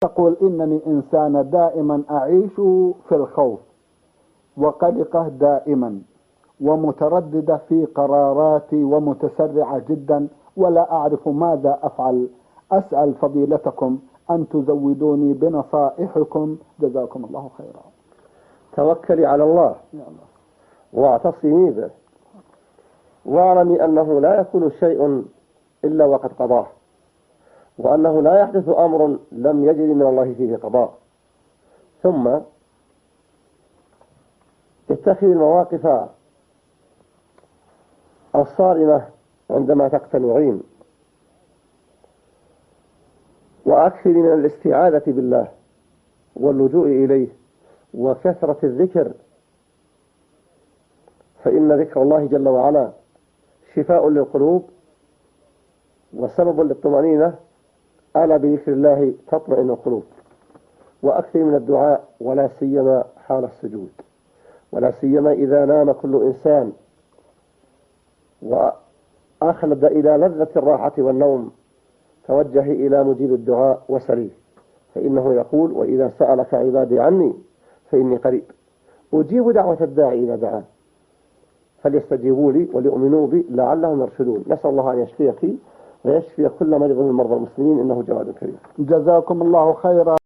تقول إنني إنسانة دائما أعيش في الخوف وقلقة دائما ومترددة في قراراتي ومتسرعة جدا ولا أعرف ماذا أفعل. أسأل فضيلتكم أن تزودوني بنصائحكم، جزاكم الله خيرا. توكلي على الله واعتصمي به، واعلمي أنه لا يكون شيء إلا وقد قضاه، وأنه لا يحدث أمر لم يجري من الله فيه قضاء. ثم اتخذي المواقف الصارمة عندما تقتنعين، وأكثري من الاستعاذة بالله واللجوء إليه وكثرة الذكر، فإن ذكر الله جل وعلا شفاء للقلوب وسبب للطمأنينة. ألا بذكر الله تطمئن القلوب. وأكثر من الدعاء، ولا سيما حال السجود، ولا سيما إذا نام كل إنسان وأخلد إلى لذة الراحة والنوم، توجه إلى مجيب الدعاء وسليه، فإنه يقول: وإذا سألك عبادي عني فإني قريب أجيب دعوة الداعي إذا دعان فليستجيبوا لي وليؤمنوا بي لعلهم يرشدون. نسأل الله أن يشفيك ويشفي كل مريض من مرضى المسلمين، إنه جواد كريم. جزاكم الله خيرا.